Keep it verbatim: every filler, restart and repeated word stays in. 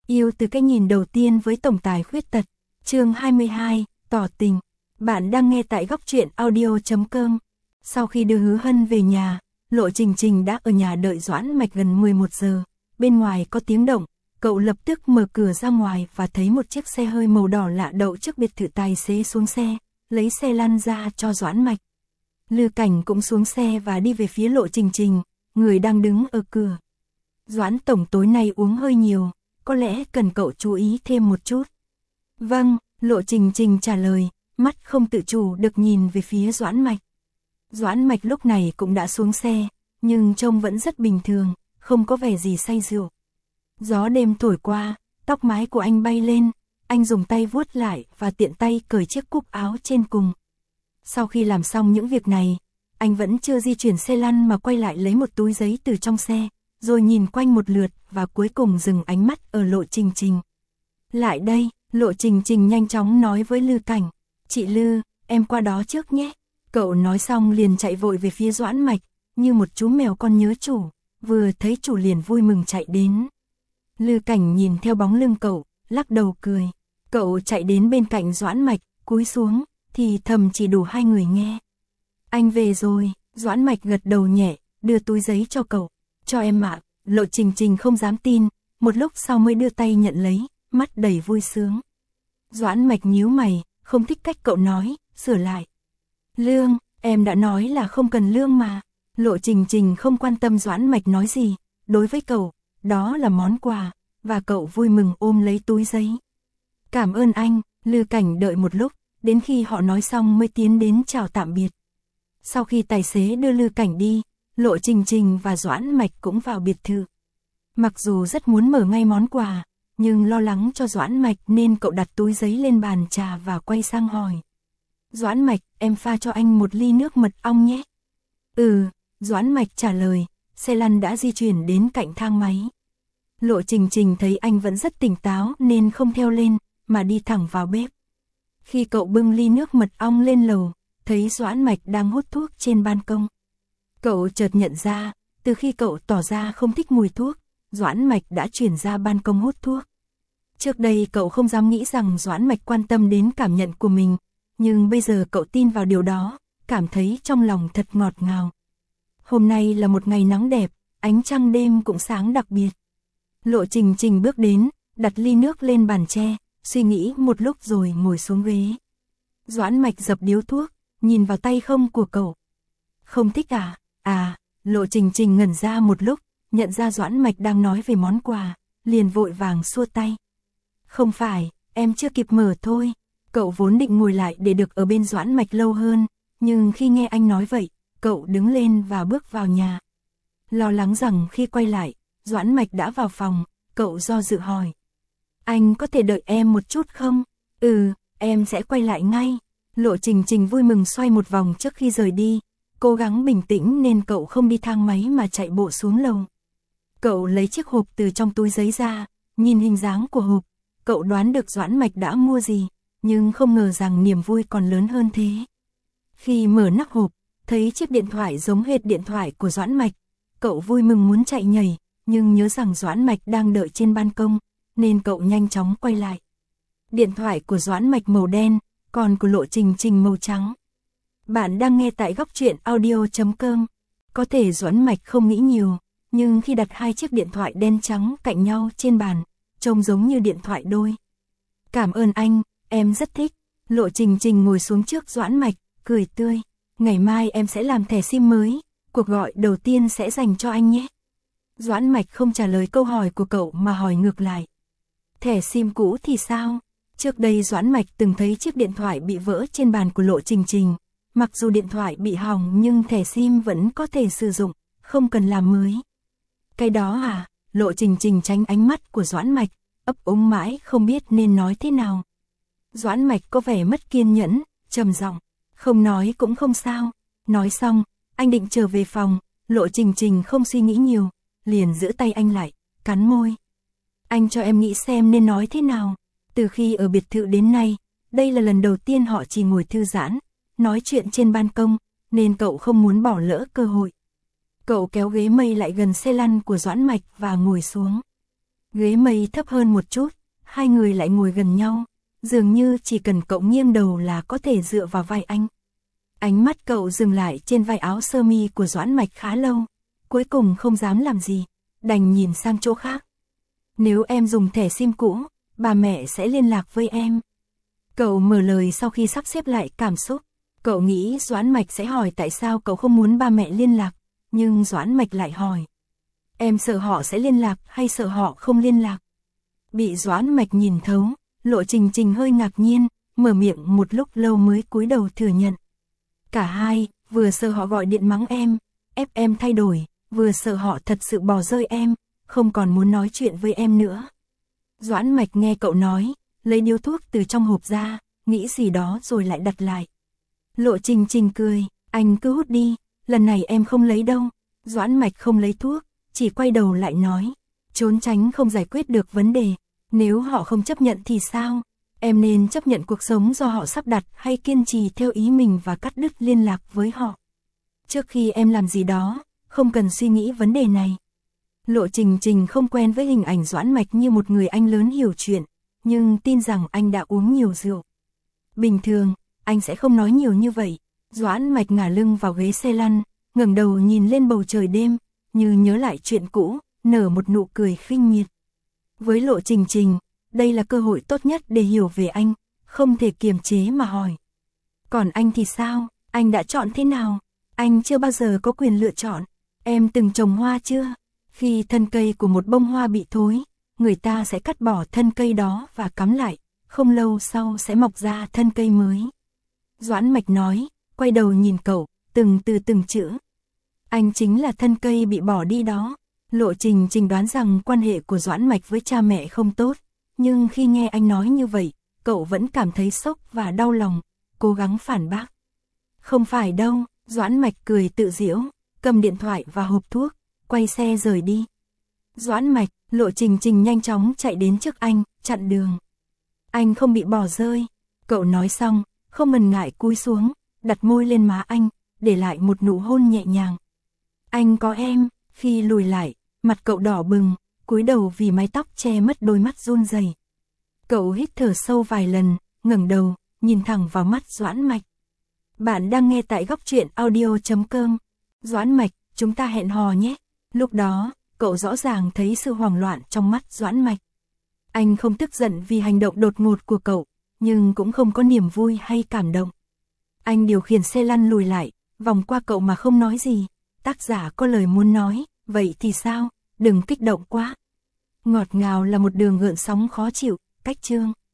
Yêu từ cái nhìn đầu tiên với tổng tài khuyết tật. Chương hai mươi hai, tỏ tình. Bạn đang nghe tại góc truyện audio chấm com. Sau khi đưa Hứa Hân về nhà, Lộ Trình Trình đã ở nhà đợi Doãn Mạch gần mười một giờ. Bên ngoài có tiếng động, cậu lập tức mở cửa ra ngoài và thấy một chiếc xe hơi màu đỏ lạ đậu trước biệt thự. Tài xế xuống xe, lấy xe lăn ra cho Doãn Mạch. Lư Cảnh cũng xuống xe và đi về phía Lộ Trình Trình, người đang đứng ở cửa. Doãn tổng tối nay uống hơi nhiều, có lẽ cần cậu chú ý thêm một chút. Vâng, Lộ Trình Trình trả lời, mắt không tự chủ được nhìn về phía Doãn Mạch. Doãn Mạch lúc này cũng đã xuống xe, nhưng trông vẫn rất bình thường, không có vẻ gì say rượu. Gió đêm thổi qua, tóc mái của anh bay lên, anh dùng tay vuốt lại và tiện tay cởi chiếc cúc áo trên cùng. Sau khi làm xong những việc này, anh vẫn chưa di chuyển xe lăn mà quay lại lấy một túi giấy từ trong xe, rồi nhìn quanh một lượt và cuối cùng dừng ánh mắt ở Lộ Trình Trình. Lại đây, Lộ Trình Trình nhanh chóng nói với Lư Cảnh. Chị Lư, em qua đó trước nhé. Cậu nói xong liền chạy vội về phía Doãn Mạch, như một chú mèo con nhớ chủ, vừa thấy chủ liền vui mừng chạy đến. Lư Cảnh nhìn theo bóng lưng cậu, lắc đầu cười. Cậu chạy đến bên cạnh Doãn Mạch, cúi xuống, thì thầm chỉ đủ hai người nghe. Anh về rồi, Doãn Mạch gật đầu nhẹ, đưa túi giấy cho cậu. Cho em ạ. Lộ Trình Trình không dám tin, một lúc sau mới đưa tay nhận lấy, mắt đầy vui sướng. Doãn Mạch nhíu mày, không thích cách cậu nói, sửa lại. Lương, em đã nói là không cần lương mà. Lộ Trình Trình không quan tâm Doãn Mạch nói gì, đối với cậu, đó là món quà, và cậu vui mừng ôm lấy túi giấy. Cảm ơn anh. Lư Cảnh đợi một lúc, đến khi họ nói xong mới tiến đến chào tạm biệt. Sau khi tài xế đưa Lư Cảnh đi, Lộ Trình Trình và Doãn Mạch cũng vào biệt thự. Mặc dù rất muốn mở ngay món quà, nhưng lo lắng cho Doãn Mạch nên cậu đặt túi giấy lên bàn trà và quay sang hỏi. Doãn Mạch, em pha cho anh một ly nước mật ong nhé. Ừ, Doãn Mạch trả lời, xe lăn đã di chuyển đến cạnh thang máy. Lộ Trình Trình thấy anh vẫn rất tỉnh táo nên không theo lên, mà đi thẳng vào bếp. Khi cậu bưng ly nước mật ong lên lầu, thấy Doãn Mạch đang hút thuốc trên ban công. Cậu chợt nhận ra, từ khi cậu tỏ ra không thích mùi thuốc, Doãn Mạch đã chuyển ra ban công hút thuốc. Trước đây cậu không dám nghĩ rằng Doãn Mạch quan tâm đến cảm nhận của mình, nhưng bây giờ cậu tin vào điều đó, cảm thấy trong lòng thật ngọt ngào. Hôm nay là một ngày nắng đẹp, ánh trăng đêm cũng sáng đặc biệt. Lộ Trình Trình bước đến, đặt ly nước lên bàn tre, suy nghĩ một lúc rồi ngồi xuống ghế. Doãn Mạch dập điếu thuốc, nhìn vào tay không của cậu. Không thích à? À, Lộ Trình Trình ngẩn ra một lúc, nhận ra Doãn Mạch đang nói về món quà, liền vội vàng xua tay. Không phải, em chưa kịp mở thôi. Cậu vốn định ngồi lại để được ở bên Doãn Mạch lâu hơn, nhưng khi nghe anh nói vậy, cậu đứng lên và bước vào nhà. Lo lắng rằng khi quay lại, Doãn Mạch đã vào phòng, cậu do dự hỏi. Anh có thể đợi em một chút không? Ừ, em sẽ quay lại ngay. Lộ Trình Trình vui mừng xoay một vòng trước khi rời đi, cố gắng bình tĩnh nên cậu không đi thang máy mà chạy bộ xuống lầu. Cậu lấy chiếc hộp từ trong túi giấy ra, nhìn hình dáng của hộp, cậu đoán được Doãn Mạch đã mua gì, nhưng không ngờ rằng niềm vui còn lớn hơn thế. Khi mở nắp hộp, thấy chiếc điện thoại giống hệt điện thoại của Doãn Mạch, cậu vui mừng muốn chạy nhảy, nhưng nhớ rằng Doãn Mạch đang đợi trên ban công, nên cậu nhanh chóng quay lại. Điện thoại của Doãn Mạch màu đen, còn của Lộ Trình Trình màu trắng. Bạn đang nghe tại góc truyện audio chấm com. Có thể Doãn Mạch không nghĩ nhiều, nhưng khi đặt hai chiếc điện thoại đen trắng cạnh nhau trên bàn, trông giống như điện thoại đôi. Cảm ơn anh, em rất thích. Lộ Trình Trình ngồi xuống trước Doãn Mạch, cười tươi. Ngày mai em sẽ làm thẻ sim mới, cuộc gọi đầu tiên sẽ dành cho anh nhé. Doãn Mạch không trả lời câu hỏi của cậu mà hỏi ngược lại. Thẻ sim cũ thì sao? Trước đây Doãn Mạch từng thấy chiếc điện thoại bị vỡ trên bàn của Lộ Trình Trình. Mặc dù điện thoại bị hỏng nhưng thẻ sim vẫn có thể sử dụng, không cần làm mới. Cái đó à? Lộ Trình Trình tránh ánh mắt của Doãn Mạch, ấp úng mãi không biết nên nói thế nào. Doãn Mạch có vẻ mất kiên nhẫn, trầm giọng, không nói cũng không sao. Nói xong, anh định trở về phòng, Lộ Trình Trình không suy nghĩ nhiều, liền giữ tay anh lại, cắn môi. Anh cho em nghĩ xem nên nói thế nào. Từ khi ở biệt thự đến nay, đây là lần đầu tiên họ chỉ ngồi thư giãn, nói chuyện trên ban công, nên cậu không muốn bỏ lỡ cơ hội. Cậu kéo ghế mây lại gần xe lăn của Doãn Mạch và ngồi xuống. Ghế mây thấp hơn một chút, hai người lại ngồi gần nhau, dường như chỉ cần cậu nghiêng đầu là có thể dựa vào vai anh. Ánh mắt cậu dừng lại trên vai áo sơ mi của Doãn Mạch khá lâu, cuối cùng không dám làm gì, đành nhìn sang chỗ khác. Nếu em dùng thẻ sim cũ, bà mẹ sẽ liên lạc với em. Cậu mở lời sau khi sắp xếp lại cảm xúc. Cậu nghĩ Doãn Mạch sẽ hỏi tại sao cậu không muốn ba mẹ liên lạc, nhưng Doãn Mạch lại hỏi. Em sợ họ sẽ liên lạc hay sợ họ không liên lạc? Bị Doãn Mạch nhìn thấu, Lộ Trình Trình hơi ngạc nhiên, mở miệng một lúc lâu mới cúi đầu thừa nhận. Cả hai, vừa sợ họ gọi điện mắng em, ép em thay đổi, vừa sợ họ thật sự bỏ rơi em, không còn muốn nói chuyện với em nữa. Doãn Mạch nghe cậu nói, lấy điếu thuốc từ trong hộp ra, nghĩ gì đó rồi lại đặt lại. Lộ Trình Trình cười, anh cứ hút đi, lần này em không lấy đâu. Doãn Mạch không lấy thuốc, chỉ quay đầu lại nói, trốn tránh không giải quyết được vấn đề, nếu họ không chấp nhận thì sao? Em nên chấp nhận cuộc sống do họ sắp đặt hay kiên trì theo ý mình và cắt đứt liên lạc với họ. Trước khi em làm gì đó, không cần suy nghĩ vấn đề này. Lộ Trình Trình không quen với hình ảnh Doãn Mạch như một người anh lớn hiểu chuyện, nhưng tin rằng anh đã uống nhiều rượu. Bình thường, anh sẽ không nói nhiều như vậy. Doãn Mạch ngả lưng vào ghế xe lăn, ngẩng đầu nhìn lên bầu trời đêm, như nhớ lại chuyện cũ, nở một nụ cười khinh miệt. Với Lộ Trình Trình, đây là cơ hội tốt nhất để hiểu về anh, không thể kiềm chế mà hỏi. Còn anh thì sao? Anh đã chọn thế nào? Anh chưa bao giờ có quyền lựa chọn. Em từng trồng hoa chưa? Khi thân cây của một bông hoa bị thối, người ta sẽ cắt bỏ thân cây đó và cắm lại, không lâu sau sẽ mọc ra thân cây mới. Doãn Mạch nói, quay đầu nhìn cậu, từng từ từng chữ. Anh chính là thân cây bị bỏ đi đó. Lộ Trình Trình đoán rằng quan hệ của Doãn Mạch với cha mẹ không tốt, nhưng khi nghe anh nói như vậy, cậu vẫn cảm thấy sốc và đau lòng, cố gắng phản bác. Không phải đâu, Doãn Mạch cười tự giễu, cầm điện thoại và hộp thuốc, quay xe rời đi. Doãn Mạch, Lộ Trình Trình nhanh chóng chạy đến trước anh, chặn đường. Anh không bị bỏ rơi. Cậu nói xong, không ngần ngại cúi xuống, đặt môi lên má anh, để lại một nụ hôn nhẹ nhàng. Anh có em. Khi lùi lại, mặt cậu đỏ bừng, cúi đầu vì mái tóc che mất đôi mắt run rẩy. Cậu hít thở sâu vài lần, ngẩng đầu, nhìn thẳng vào mắt Doãn Mạch. Bạn đang nghe tại góc truyện audio chấm com. Doãn Mạch, chúng ta hẹn hò nhé. Lúc đó, cậu rõ ràng thấy sự hoảng loạn trong mắt Doãn Mạch. Anh không tức giận vì hành động đột ngột của cậu, nhưng cũng không có niềm vui hay cảm động. Anh điều khiển xe lăn lùi lại, vòng qua cậu mà không nói gì. Tác giả có lời muốn nói, vậy thì sao, đừng kích động quá. Ngọt ngào là một đường gợn sóng khó chịu, cách chương.